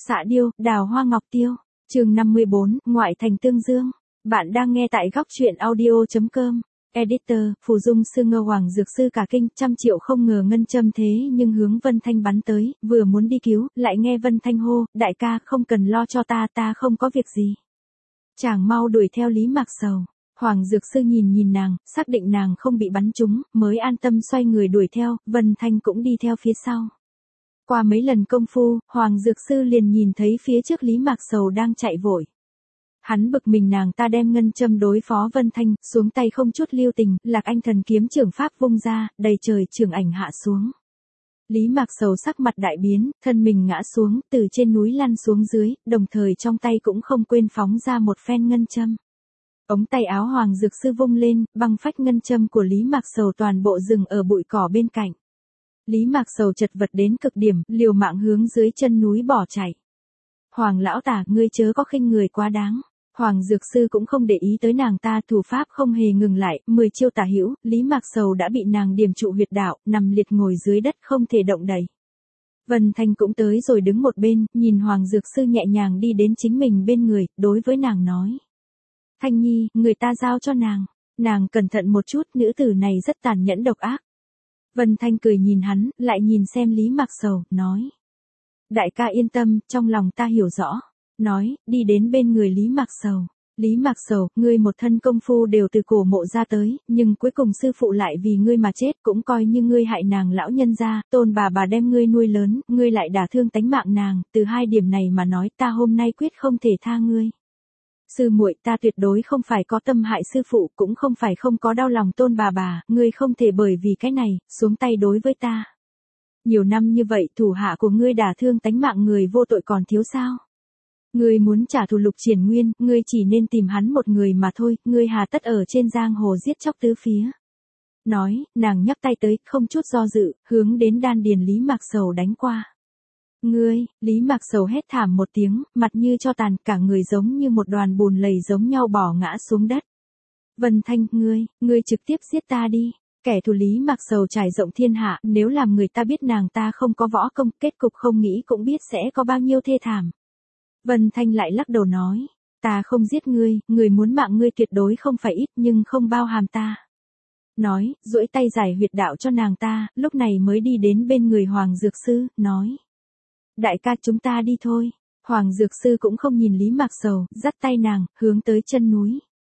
Xạ điêu, đào hoa ngọc tiêu. Chương 54, ngoại thành Tương Dương. Bạn đang nghe tại góc truyện audio.com. Editor, Phù Dung Sư Ngơ Hoàng Dược Sư cả kinh, 100 triệu không ngờ ngân châm thế nhưng hướng Vân Thanh bắn tới, vừa muốn đi cứu, lại nghe Vân Thanh hô, đại ca không cần lo cho ta không có việc gì. Chàng mau đuổi theo Lý Mạc Sầu. Hoàng Dược Sư nhìn nàng, xác định nàng không bị bắn trúng, mới an tâm xoay người đuổi theo, Vân Thanh cũng đi theo phía sau. Qua mấy lần công phu, Hoàng Dược Sư liền nhìn thấy phía trước Lý Mạc Sầu đang chạy vội. Hắn bực mình nàng ta đem ngân châm đối phó Vân Thanh, xuống tay không chút lưu tình, Lạc Anh thần kiếm trưởng pháp vung ra, đầy trời trường ảnh hạ xuống. Lý Mạc Sầu sắc mặt đại biến, thân mình ngã xuống, từ trên núi lăn xuống dưới, đồng thời trong tay cũng không quên phóng ra một phen ngân châm. Ống tay áo Hoàng Dược Sư vung lên, băng phách ngân châm của Lý Mạc Sầu toàn bộ rừng ở bụi cỏ bên cạnh. Lý Mạc Sầu chật vật đến cực điểm, liều mạng hướng dưới chân núi bỏ chạy. Hoàng lão tả, ngươi chớ có khinh người quá đáng. Hoàng Dược Sư cũng không để ý tới nàng ta, thủ pháp không hề ngừng lại, 10 chiêu tả hữu, Lý Mạc Sầu đã bị nàng điểm trụ huyệt đạo, nằm liệt ngồi dưới đất không thể động đậy. Vân Thanh cũng tới rồi đứng một bên, nhìn Hoàng Dược Sư nhẹ nhàng đi đến chính mình bên người, đối với nàng nói. Thanh Nhi, người ta giao cho nàng cẩn thận một chút, nữ tử này rất tàn nhẫn độc ác. Vân Thanh cười nhìn hắn, lại nhìn xem Lý Mạc Sầu, nói. Đại ca yên tâm, trong lòng ta hiểu rõ. Nói, đi đến bên người Lý Mạc Sầu. Lý Mạc Sầu, ngươi một thân công phu đều từ cổ mộ ra tới, nhưng cuối cùng sư phụ lại vì ngươi mà chết, cũng coi như ngươi hại nàng lão nhân gia, tôn bà đem ngươi nuôi lớn, ngươi lại đả thương tánh mạng nàng, từ hai điểm này mà nói ta hôm nay quyết không thể tha ngươi. Sư muội, ta tuyệt đối không phải có tâm hại sư phụ, cũng không phải không có đau lòng tôn bà, ngươi không thể bởi vì cái này, xuống tay đối với ta. Nhiều năm như vậy, thủ hạ của ngươi đả thương tánh mạng người vô tội còn thiếu sao? Ngươi muốn trả thù Lục Triển Nguyên, ngươi chỉ nên tìm hắn một người mà thôi, ngươi hà tất ở trên giang hồ giết chóc tứ phía. Nói, nàng nhắc tay tới, không chút do dự, hướng đến đan điền Lý Mạc Sầu đánh qua. Ngươi, Lý Mạc Sầu hét thảm một tiếng, mặt như cho tàn, cả người giống như một đoàn bùn lầy giống nhau bỏ ngã xuống đất. Vân Thanh, ngươi trực tiếp giết ta đi. Kẻ thù Lý Mạc Sầu trải rộng thiên hạ, nếu làm người ta biết nàng ta không có võ công, kết cục không nghĩ cũng biết sẽ có bao nhiêu thê thảm. Vân Thanh lại lắc đầu nói, ta không giết ngươi muốn mạng ngươi tuyệt đối không phải ít nhưng không bao hàm ta. Nói, duỗi tay giải huyệt đạo cho nàng ta, lúc này mới đi đến bên người Hoàng Dược Sư, nói. Đại ca chúng ta đi thôi. Hoàng Dược Sư cũng không nhìn Lý Mạc Sầu, dắt tay nàng, hướng tới chân núi.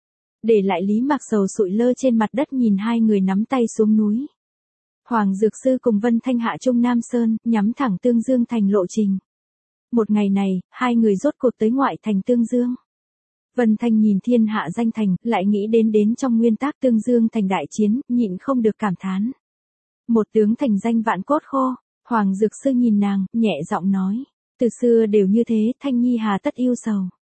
Để lại Lý Mạc Sầu sụi lơ trên mặt đất nhìn hai người nắm tay xuống núi. Hoàng Dược Sư cùng Vân Thanh hạ Trung Nam Sơn, nhắm thẳng Tương Dương thành lộ trình. Một ngày này, hai người rốt cuộc tới ngoại thành Tương Dương. Vân Thanh nhìn thiên hạ danh thành, lại nghĩ đến trong nguyên tắc Tương Dương thành đại chiến, nhịn không được cảm thán. Một tướng thành danh vạn cốt khô. Hoàng Dược Sư nhìn nàng, nhẹ giọng nói. Từ xưa đều như thế, Thanh Nhi hà tất yêu sầu.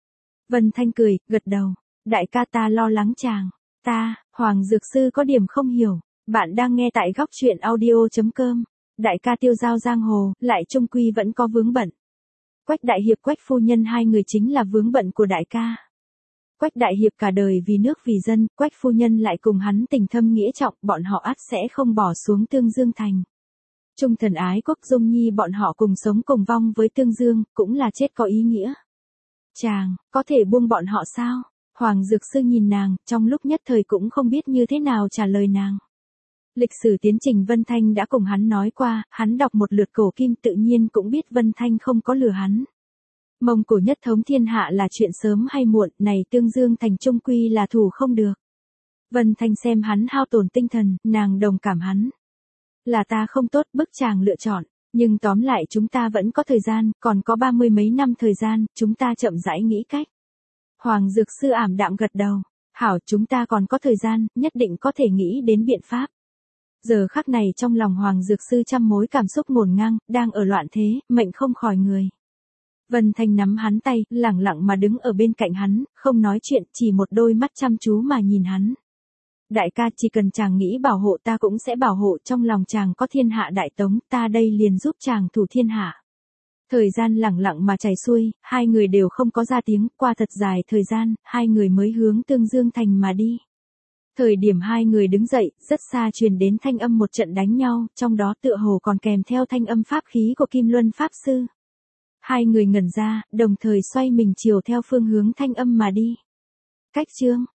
Vân Thanh cười, gật đầu. Đại ca ta lo lắng chàng. Hoàng Dược Sư có điểm không hiểu. Bạn đang nghe tại góc truyện audio.com. Đại ca tiêu giao giang hồ, lại trung quy vẫn có vướng bận. Quách đại hiệp Quách phu nhân hai người chính là vướng bận của đại ca. Quách đại hiệp cả đời vì nước vì dân, Quách phu nhân lại cùng hắn tình thâm nghĩa trọng, bọn họ ắt sẽ không bỏ xuống Tương Dương thành. Trung thần ái quốc Dung Nhi bọn họ cùng sống cùng vong với Tương Dương, cũng là chết có ý nghĩa. Chàng, có thể buông bọn họ sao? Hoàng Dược Sư nhìn nàng, trong lúc nhất thời cũng không biết như thế nào trả lời nàng. Lịch sử tiến trình Vân Thanh đã cùng hắn nói qua, hắn đọc một lượt cổ kim tự nhiên cũng biết Vân Thanh không có lừa hắn. Mông Cổ nhất thống thiên hạ là chuyện sớm hay muộn, này Tương Dương thành trung quy là thủ không được. Vân Thanh xem hắn hao tổn tinh thần, nàng đồng cảm hắn. Là ta không tốt, bức chàng lựa chọn, nhưng tóm lại chúng ta vẫn có thời gian, còn có 30 mấy năm thời gian, chúng ta chậm rãi nghĩ cách. Hoàng Dược Sư ảm đạm gật đầu, hảo chúng ta còn có thời gian, nhất định có thể nghĩ đến biện pháp. Giờ khắc này trong lòng Hoàng Dược Sư trăm mối cảm xúc ngổn ngang, đang ở loạn thế, mệnh không khỏi người. Vân Thanh nắm hắn tay, lẳng lặng mà đứng ở bên cạnh hắn, không nói chuyện, chỉ một đôi mắt chăm chú mà nhìn hắn. Đại ca chỉ cần chàng nghĩ bảo hộ ta cũng sẽ bảo hộ, trong lòng chàng có thiên hạ đại tống, ta đây liền giúp chàng thủ thiên hạ. Thời gian lẳng lặng mà chảy xuôi, hai người đều không có ra tiếng, qua thật dài thời gian, hai người mới hướng Tương Dương thành mà đi. Thời điểm hai người đứng dậy, rất xa truyền đến thanh âm một trận đánh nhau, trong đó tựa hồ còn kèm theo thanh âm pháp khí của Kim Luân Pháp Sư. Hai người ngẩn ra, đồng thời xoay mình chiều theo phương hướng thanh âm mà đi. Cách chương